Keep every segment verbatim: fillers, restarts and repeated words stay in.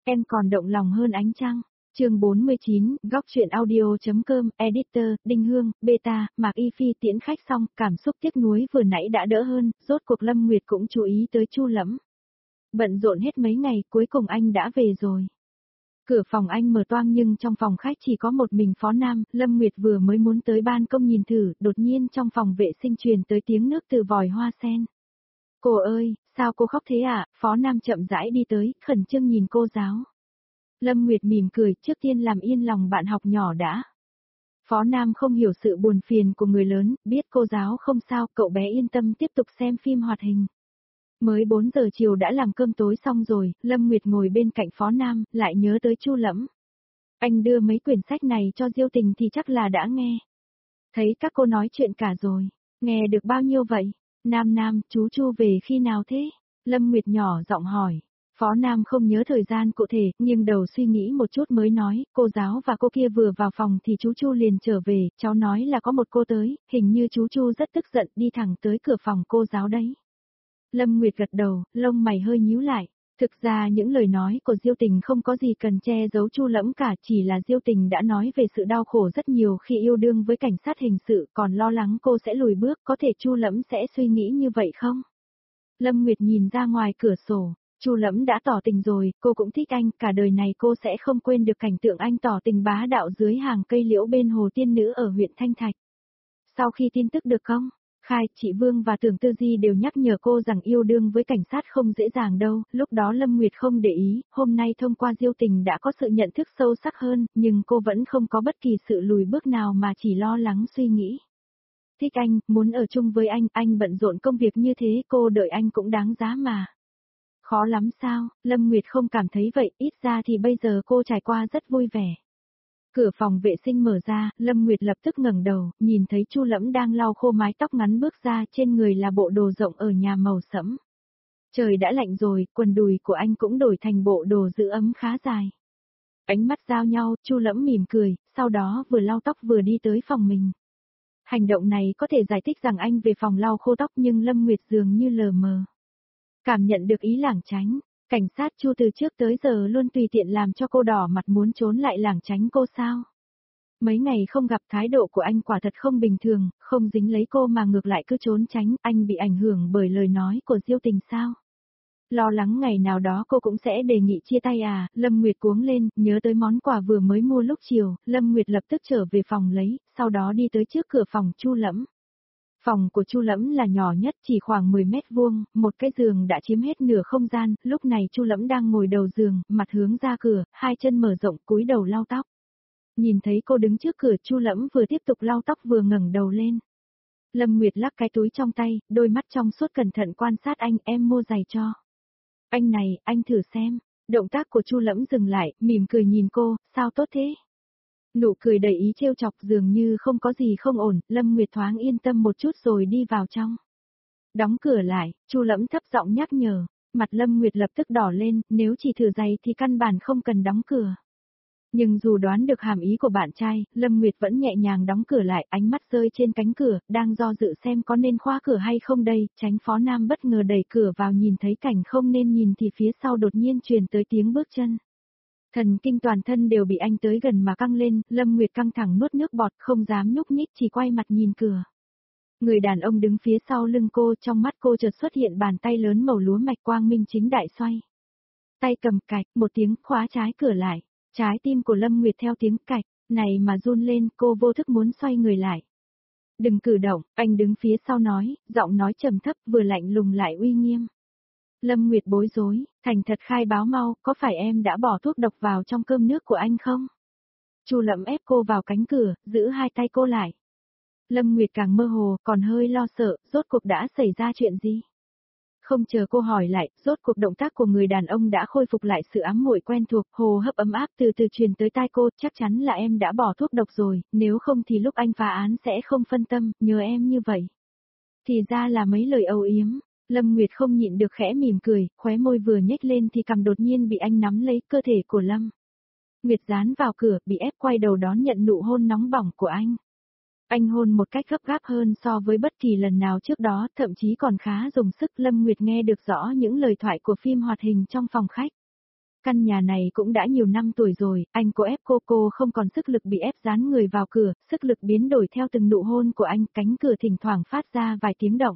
Em còn động lòng hơn ánh trăng. Chương bốn mươi chín, góc truyện audio.com, editor, Đinh Hương, beta, Mạc Y Phi tiễn khách xong, cảm xúc tiếc nuối vừa nãy đã đỡ hơn, rốt cuộc Lâm Nguyệt cũng chú ý tới Chu Lẫm. Bận rộn hết mấy ngày, cuối cùng anh đã về rồi. Cửa phòng anh mở toang nhưng trong phòng khách chỉ có một mình Phó Nam, Lâm Nguyệt vừa mới muốn tới ban công nhìn thử, đột nhiên trong phòng vệ sinh truyền tới tiếng nước từ vòi hoa sen. Cô ơi, sao cô khóc thế ạ? À? Phó Nam chậm rãi đi tới, khẩn trương nhìn cô giáo. Lâm Nguyệt mỉm cười, trước tiên làm yên lòng bạn học nhỏ đã. Phó Nam không hiểu sự buồn phiền của người lớn, biết cô giáo không sao, cậu bé yên tâm tiếp tục xem phim hoạt hình. Mới bốn giờ chiều đã làm cơm tối xong rồi, Lâm Nguyệt ngồi bên cạnh Phó Nam, lại nhớ tới Chu Lẫm. Anh đưa mấy quyển sách này cho Diêu Tình thì chắc là đã nghe. Thấy các cô nói chuyện cả rồi, nghe được bao nhiêu vậy? Nam Nam, chú Chu về khi nào thế? Lâm Nguyệt nhỏ giọng hỏi. Phó Nam không nhớ thời gian cụ thể, nhưng đầu suy nghĩ một chút mới nói, cô giáo và cô kia vừa vào phòng thì chú Chu liền trở về, cháu nói là có một cô tới, hình như chú Chu rất tức giận đi thẳng tới cửa phòng cô giáo đấy. Lâm Nguyệt gật đầu, lông mày hơi nhíu lại. Thực ra những lời nói của Diêu Tình không có gì cần che giấu Chu Lẫm cả, chỉ là Diêu Tình đã nói về sự đau khổ rất nhiều khi yêu đương với cảnh sát hình sự, còn lo lắng cô sẽ lùi bước, có thể Chu Lẫm sẽ suy nghĩ như vậy không? Lâm Nguyệt nhìn ra ngoài cửa sổ, Chu Lẫm đã tỏ tình rồi, cô cũng thích anh, cả đời này cô sẽ không quên được cảnh tượng anh tỏ tình bá đạo dưới hàng cây liễu bên hồ Tiên Nữ ở huyện Thanh Thạch. Sau khi tin tức được không? Khai, chị Vương và Tưởng Tư Di đều nhắc nhở cô rằng yêu đương với cảnh sát không dễ dàng đâu, lúc đó Lâm Nguyệt không để ý, hôm nay thông qua Diêu Tình đã có sự nhận thức sâu sắc hơn, nhưng cô vẫn không có bất kỳ sự lùi bước nào mà chỉ lo lắng suy nghĩ. Thích anh, muốn ở chung với anh, anh bận rộn công việc như thế, cô đợi anh cũng đáng giá mà. Khó lắm sao, Lâm Nguyệt không cảm thấy vậy, ít ra thì bây giờ cô trải qua rất vui vẻ. Cửa phòng vệ sinh mở ra, Lâm Nguyệt lập tức ngẩng đầu, nhìn thấy Chu Lẫm đang lau khô mái tóc ngắn bước ra, trên người là bộ đồ rộng ở nhà màu sẫm. Trời đã lạnh rồi, quần đùi của anh cũng đổi thành bộ đồ giữ ấm khá dài. Ánh mắt giao nhau, Chu Lẫm mỉm cười, sau đó vừa lau tóc vừa đi tới phòng mình. Hành động này có thể giải thích rằng anh về phòng lau khô tóc nhưng Lâm Nguyệt dường như lờ mờ. Cảm nhận được ý lảng tránh. Cảnh sát Chu từ trước tới giờ luôn tùy tiện làm cho cô đỏ mặt muốn trốn lại lảng tránh cô sao. Mấy ngày không gặp thái độ của anh quả thật không bình thường, không dính lấy cô mà ngược lại cứ trốn tránh, anh bị ảnh hưởng bởi lời nói của Diêu Tình sao. Lo lắng ngày nào đó cô cũng sẽ đề nghị chia tay à, Lâm Nguyệt cuống lên, nhớ tới món quà vừa mới mua lúc chiều, Lâm Nguyệt lập tức trở về phòng lấy, sau đó đi tới trước cửa phòng Chu Lẫm. Phòng của Chu Lẫm là nhỏ nhất, chỉ khoảng mười mét vuông, một cái giường đã chiếm hết nửa không gian, lúc này Chu Lẫm đang ngồi đầu giường, mặt hướng ra cửa, hai chân mở rộng cúi đầu lau tóc. Nhìn thấy cô đứng trước cửa, Chu Lẫm vừa tiếp tục lau tóc vừa ngẩng đầu lên. Lâm Nguyệt lắc cái túi trong tay, đôi mắt trong suốt cẩn thận quan sát anh, em mua giày cho. Anh này, anh thử xem. Động tác của Chu Lẫm dừng lại, mỉm cười nhìn cô, sao tốt thế? Nụ cười đầy ý trêu chọc dường như không có gì không ổn, Lâm Nguyệt thoáng yên tâm một chút rồi đi vào trong. Đóng cửa lại, Chu Lẫm thấp giọng nhắc nhở, mặt Lâm Nguyệt lập tức đỏ lên, nếu chỉ thử giày thì căn bản không cần đóng cửa. Nhưng dù đoán được hàm ý của bạn trai, Lâm Nguyệt vẫn nhẹ nhàng đóng cửa lại, ánh mắt rơi trên cánh cửa, đang do dự xem có nên khóa cửa hay không đây, tránh Phó Nam bất ngờ đẩy cửa vào nhìn thấy cảnh không nên nhìn thì phía sau đột nhiên truyền tới tiếng bước chân. Thần kinh toàn thân đều bị anh tới gần mà căng lên, Lâm Nguyệt căng thẳng nuốt nước bọt không dám nhúc nhích chỉ quay mặt nhìn cửa. Người đàn ông đứng phía sau lưng cô, trong mắt cô chợt xuất hiện bàn tay lớn màu lúa mạch quang minh chính đại xoay. Tay cầm cạch, một tiếng khóa trái cửa lại, trái tim của Lâm Nguyệt theo tiếng cạch, này mà run lên, cô vô thức muốn xoay người lại. Đừng cử động, anh đứng phía sau nói, giọng nói trầm thấp vừa lạnh lùng lại uy nghiêm. Lâm Nguyệt bối rối, thành thật khai báo mau, có phải em đã bỏ thuốc độc vào trong cơm nước của anh không? Chu Lẫm ép cô vào cánh cửa, giữ hai tay cô lại. Lâm Nguyệt càng mơ hồ, còn hơi lo sợ, rốt cuộc đã xảy ra chuyện gì? Không chờ cô hỏi lại, rốt cuộc động tác của người đàn ông đã khôi phục lại sự ám muội quen thuộc, hồ hấp ấm áp từ từ truyền tới tai cô, chắc chắn là em đã bỏ thuốc độc rồi, nếu không thì lúc anh phá án sẽ không phân tâm, nhớ em như vậy. Thì ra là mấy lời âu yếm. Lâm Nguyệt không nhịn được khẽ mỉm cười, khóe môi vừa nhếch lên thì cằm đột nhiên bị anh nắm lấy cơ thể của Lâm. Nguyệt dán vào cửa, bị ép quay đầu đón nhận nụ hôn nóng bỏng của anh. Anh hôn một cách gấp gáp hơn so với bất kỳ lần nào trước đó, thậm chí còn khá dùng sức. Lâm Nguyệt nghe được rõ những lời thoại của phim hoạt hình trong phòng khách. Căn nhà này cũng đã nhiều năm tuổi rồi, anh cố ép cô cô không còn sức lực bị ép dán người vào cửa, sức lực biến đổi theo từng nụ hôn của anh, cánh cửa thỉnh thoảng phát ra vài tiếng động.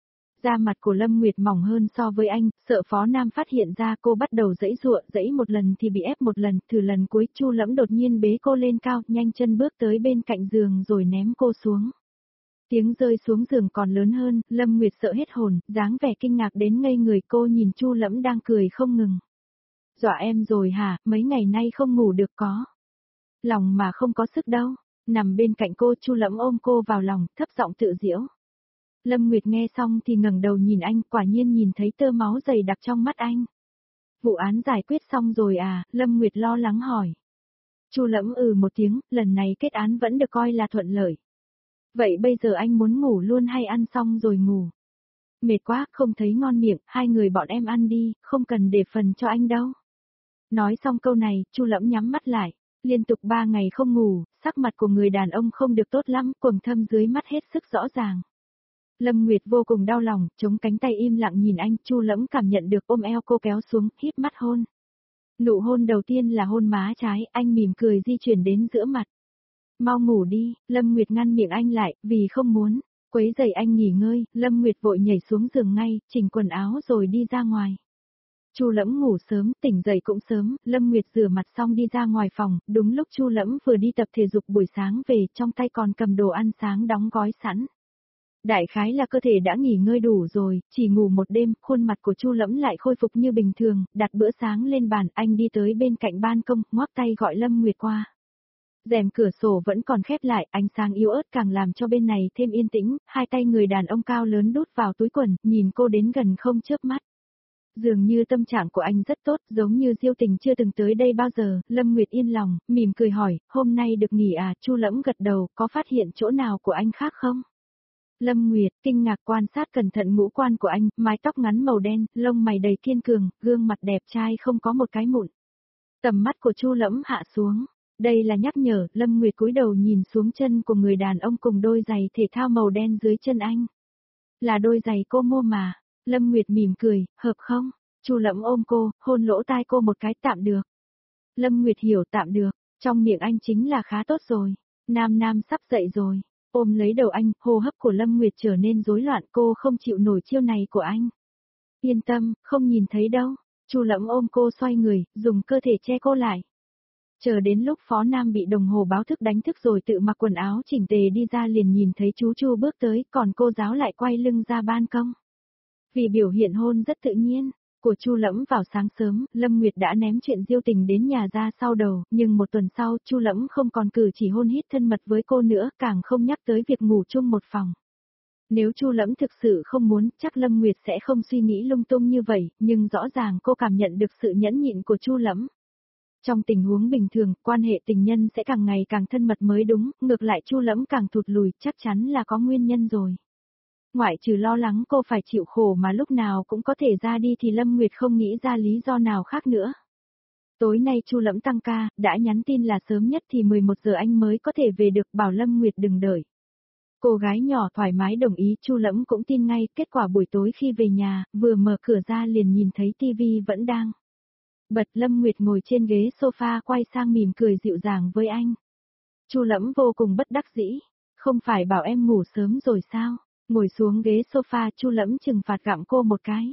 Da mặt của Lâm Nguyệt mỏng hơn so với anh, sợ Phó Nam phát hiện ra cô bắt đầu giãy giụa, giãy một lần thì bị ép một lần, thử lần cuối Chu Lẫm đột nhiên bế cô lên cao, nhanh chân bước tới bên cạnh giường rồi ném cô xuống. Tiếng rơi xuống giường còn lớn hơn, Lâm Nguyệt sợ hết hồn, dáng vẻ kinh ngạc đến ngây người, cô nhìn Chu Lẫm đang cười không ngừng. Dọa em rồi hả, mấy ngày nay không ngủ được có. Lòng mà không có sức đâu. Nằm bên cạnh cô, Chu Lẫm ôm cô vào lòng, thấp giọng tự giễu. Lâm Nguyệt nghe xong thì ngẩng đầu nhìn anh, quả nhiên nhìn thấy tơ máu dày đặc trong mắt anh. Vụ án giải quyết xong rồi à, Lâm Nguyệt lo lắng hỏi. Chu Lẫm ừ một tiếng, lần này kết án vẫn được coi là thuận lợi. Vậy bây giờ anh muốn ngủ luôn hay ăn xong rồi ngủ? Mệt quá, không thấy ngon miệng, hai người bọn em ăn đi, không cần để phần cho anh đâu. Nói xong câu này, Chu Lẫm nhắm mắt lại, liên tục ba ngày không ngủ, sắc mặt của người đàn ông không được tốt lắm, quầng thâm dưới mắt hết sức rõ ràng. Lâm Nguyệt vô cùng đau lòng, chống cánh tay im lặng nhìn anh, Chu Lẫm cảm nhận được ôm eo cô kéo xuống, híp mắt hôn. Nụ hôn đầu tiên là hôn má trái, anh mỉm cười di chuyển đến giữa mặt. Mau ngủ đi, Lâm Nguyệt ngăn miệng anh lại, vì không muốn quấy rầy anh nghỉ ngơi, Lâm Nguyệt vội nhảy xuống giường ngay, chỉnh quần áo rồi đi ra ngoài. Chu Lẫm ngủ sớm, tỉnh dậy cũng sớm, Lâm Nguyệt rửa mặt xong đi ra ngoài phòng, đúng lúc Chu Lẫm vừa đi tập thể dục buổi sáng về, trong tay còn cầm đồ ăn sáng đóng gói sẵn. Đại khái là cơ thể đã nghỉ ngơi đủ rồi, chỉ ngủ một đêm, khuôn mặt của Chu Lẫm lại khôi phục như bình thường, đặt bữa sáng lên bàn, anh đi tới bên cạnh ban công, ngoắc tay gọi Lâm Nguyệt qua. Rèm cửa sổ vẫn còn khép lại, ánh sáng yếu ớt càng làm cho bên này thêm yên tĩnh, hai tay người đàn ông cao lớn đút vào túi quần, nhìn cô đến gần không chớp mắt. Dường như tâm trạng của anh rất tốt, giống như Diêu Tình chưa từng tới đây bao giờ, Lâm Nguyệt yên lòng, mỉm cười hỏi, hôm nay được nghỉ à, Chu Lẫm gật đầu, có phát hiện chỗ nào của anh khác không? Lâm Nguyệt kinh ngạc quan sát cẩn thận ngũ quan của anh, mái tóc ngắn màu đen, lông mày đầy kiên cường, gương mặt đẹp trai không có một cái mụn. Tầm mắt của Chu Lẫm hạ xuống. Đây là nhắc nhở, Lâm Nguyệt cúi đầu nhìn xuống chân của người đàn ông cùng đôi giày thể thao màu đen dưới chân anh. Là đôi giày cô mua mà. Lâm Nguyệt mỉm cười, hợp không? Chu Lẫm ôm cô, hôn lỗ tai cô một cái, tạm được. Lâm Nguyệt hiểu tạm được, trong miệng anh chính là khá tốt rồi. Nam Nam sắp dậy rồi. Ôm lấy đầu anh, hô hấp của Lâm Nguyệt trở nên rối loạn, cô không chịu nổi chiêu này của anh. Yên tâm, không nhìn thấy đâu. Chu Lẫm ôm cô xoay người, dùng cơ thể che cô lại. Chờ đến lúc Phó Nam bị đồng hồ báo thức đánh thức rồi tự mặc quần áo chỉnh tề đi ra liền nhìn thấy chú Chu bước tới, còn cô giáo lại quay lưng ra ban công. Vì biểu hiện hôn rất tự nhiên của Chu Lẫm vào sáng sớm, Lâm Nguyệt đã ném chuyện Diêu Tình đến nhà ra sau đầu, nhưng một tuần sau, Chu Lẫm không còn cử chỉ hôn hít thân mật với cô nữa, càng không nhắc tới việc ngủ chung một phòng. Nếu Chu Lẫm thực sự không muốn, chắc Lâm Nguyệt sẽ không suy nghĩ lung tung như vậy, nhưng rõ ràng cô cảm nhận được sự nhẫn nhịn của Chu Lẫm. Trong tình huống bình thường, quan hệ tình nhân sẽ càng ngày càng thân mật mới đúng, ngược lại Chu Lẫm càng thụt lùi, chắc chắn là có nguyên nhân rồi. Ngoại trừ lo lắng cô phải chịu khổ mà lúc nào cũng có thể ra đi thì Lâm Nguyệt không nghĩ ra lý do nào khác nữa. Tối nay Chu Lẫm tăng ca, đã nhắn tin là sớm nhất thì mười một giờ anh mới có thể về được, bảo Lâm Nguyệt đừng đợi. Cô gái nhỏ thoải mái đồng ý, Chu Lẫm cũng tin ngay, kết quả buổi tối khi về nhà, vừa mở cửa ra liền nhìn thấy tivi vẫn đang bật. Lâm Nguyệt ngồi trên ghế sofa quay sang mỉm cười dịu dàng với anh. Chu Lẫm vô cùng bất đắc dĩ, không phải bảo em ngủ sớm rồi sao? Ngồi xuống ghế sofa, Chu Lẫm trừng phạt gặng cô một cái.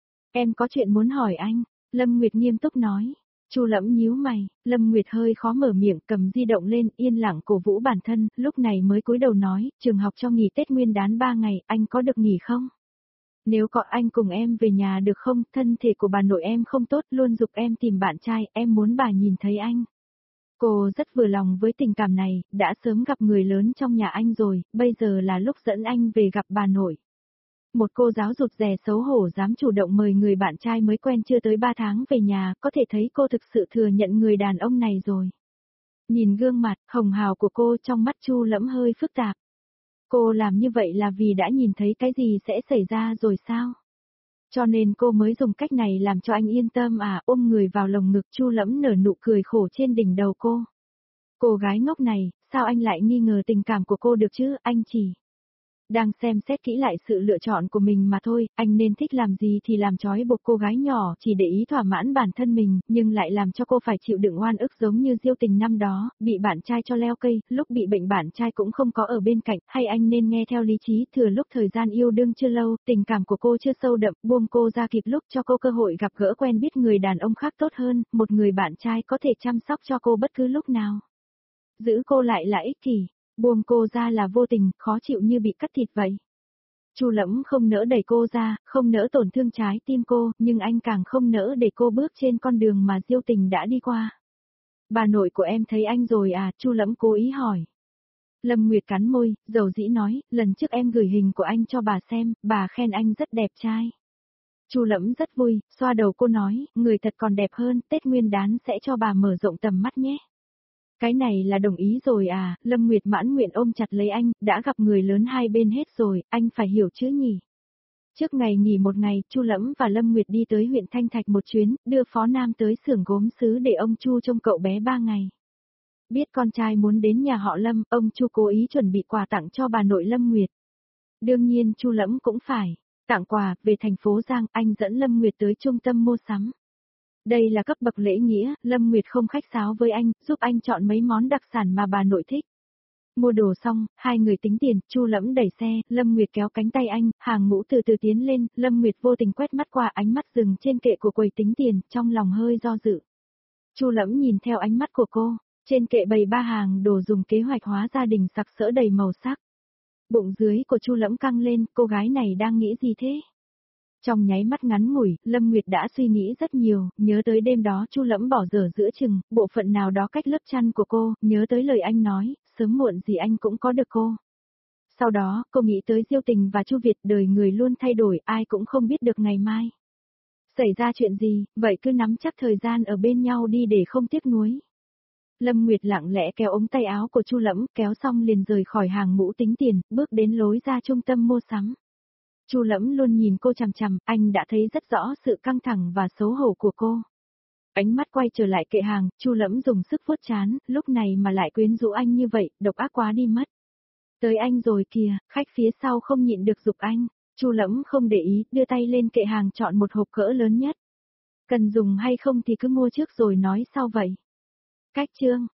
Em có chuyện muốn hỏi anh, Lâm Nguyệt nghiêm túc nói. Chu Lẫm nhíu mày, Lâm Nguyệt hơi khó mở miệng, cầm di động lên, yên lặng cổ vũ bản thân, lúc này mới cúi đầu nói, trường học cho nghỉ Tết Nguyên đán ba ngày, anh có được nghỉ không? Nếu có anh cùng em về nhà được không, thân thể của bà nội em không tốt, luôn giục em tìm bạn trai, em muốn bà nhìn thấy anh. Cô rất vừa lòng với tình cảm này, đã sớm gặp người lớn trong nhà anh rồi, bây giờ là lúc dẫn anh về gặp bà nội. Một cô giáo rụt rè xấu hổ dám chủ động mời người bạn trai mới quen chưa tới ba tháng về nhà, có thể thấy cô thực sự thừa nhận người đàn ông này rồi. Nhìn gương mặt hồng hào của cô, trong mắt Chu Lẫm hơi phức tạp. Cô làm như vậy là vì đã nhìn thấy cái gì sẽ xảy ra rồi sao? Cho nên cô mới dùng cách này làm cho anh yên tâm à, ôm người vào lồng ngực. Chu Lẫm nở nụ cười khổ trên đỉnh đầu cô. Cô gái ngốc này, sao anh lại nghi ngờ tình cảm của cô được chứ, anh chỉ Đang xem xét kỹ lại sự lựa chọn của mình mà thôi, anh nên thích làm gì thì làm, trói buộc cô gái nhỏ chỉ để ý thỏa mãn bản thân mình, nhưng lại làm cho cô phải chịu đựng oan ức giống như Diêu Tình năm đó, bị bạn trai cho leo cây, lúc bị bệnh bạn trai cũng không có ở bên cạnh, hay anh nên nghe theo lý trí, thừa lúc thời gian yêu đương chưa lâu, tình cảm của cô chưa sâu đậm, buông cô ra kịp lúc cho cô cơ hội gặp gỡ quen biết người đàn ông khác tốt hơn, một người bạn trai có thể chăm sóc cho cô bất cứ lúc nào. Giữ cô lại là ích kỷ. Buông cô ra là vô tình, khó chịu như bị cắt thịt vậy. Chu Lẫm không nỡ đẩy cô ra, không nỡ tổn thương trái tim cô, nhưng anh càng không nỡ để cô bước trên con đường mà Diêu Tình đã đi qua. Bà nội của em thấy anh rồi à? Chu Lẫm cố ý hỏi. Lâm Nguyệt cắn môi, dầu dĩ nói, lần trước em gửi hình của anh cho bà xem, bà khen anh rất đẹp trai. Chu Lẫm rất vui, xoa đầu cô nói, người thật còn đẹp hơn, Tết Nguyên đán sẽ cho bà mở rộng tầm mắt nhé. Cái này là đồng ý rồi à? Lâm Nguyệt mãn nguyện ôm chặt lấy anh, đã gặp người lớn hai bên hết rồi, anh phải hiểu chứ nhỉ. Trước ngày nghỉ một ngày, Chu Lẫm và Lâm Nguyệt đi tới huyện Thanh Thạch một chuyến, đưa Phó Nam tới xưởng gốm sứ để ông Chu trông cậu bé ba ngày. Biết con trai muốn đến nhà họ Lâm, ông Chu cố ý chuẩn bị quà tặng cho bà nội Lâm Nguyệt. Đương nhiên Chu Lẫm cũng phải tặng quà, về thành phố Giang, anh dẫn Lâm Nguyệt tới trung tâm mua sắm. Đây là cấp bậc lễ nghĩa, Lâm Nguyệt không khách sáo với anh, giúp anh chọn mấy món đặc sản mà bà nội thích. Mua đồ xong, hai người tính tiền, Chu Lẫm đẩy xe, Lâm Nguyệt kéo cánh tay anh, hàng ngũ từ từ tiến lên, Lâm Nguyệt vô tình quét mắt qua, ánh mắt dừng trên kệ của quầy tính tiền, trong lòng hơi do dự. Chu Lẫm nhìn theo ánh mắt của cô, trên kệ bày ba hàng đồ dùng kế hoạch hóa gia đình sặc sỡ đầy màu sắc. Bụng dưới của Chu Lẫm căng lên, cô gái này đang nghĩ gì thế? Trong nháy mắt ngắn ngủi, Lâm Nguyệt đã suy nghĩ rất nhiều, nhớ tới đêm đó Chu Lẫm bỏ dở giữa chừng, bộ phận nào đó cách lớp chăn của cô, nhớ tới lời anh nói, sớm muộn gì anh cũng có được cô. Sau đó, cô nghĩ tới Diêu Tình và Chu Việt, đời người luôn thay đổi, ai cũng không biết được ngày mai. Xảy ra chuyện gì, vậy cứ nắm chắc thời gian ở bên nhau đi để không tiếc nuối. Lâm Nguyệt lặng lẽ kéo ống tay áo của Chu Lẫm, kéo xong liền rời khỏi hàng ngũ tính tiền, bước đến lối ra trung tâm mua sắm. Chu Lẫm luôn nhìn cô chằm chằm, anh đã thấy rất rõ sự căng thẳng và xấu hổ của cô. Ánh mắt quay trở lại kệ hàng, Chu Lẫm dùng sức vuốt trán, lúc này mà lại quyến rũ anh như vậy, độc ác quá đi mất. Tới anh rồi kìa, khách phía sau không nhịn được giục anh. Chu Lẫm không để ý, đưa tay lên kệ hàng chọn một hộp cỡ lớn nhất. Cần dùng hay không thì cứ mua trước rồi nói sau vậy. Cách chương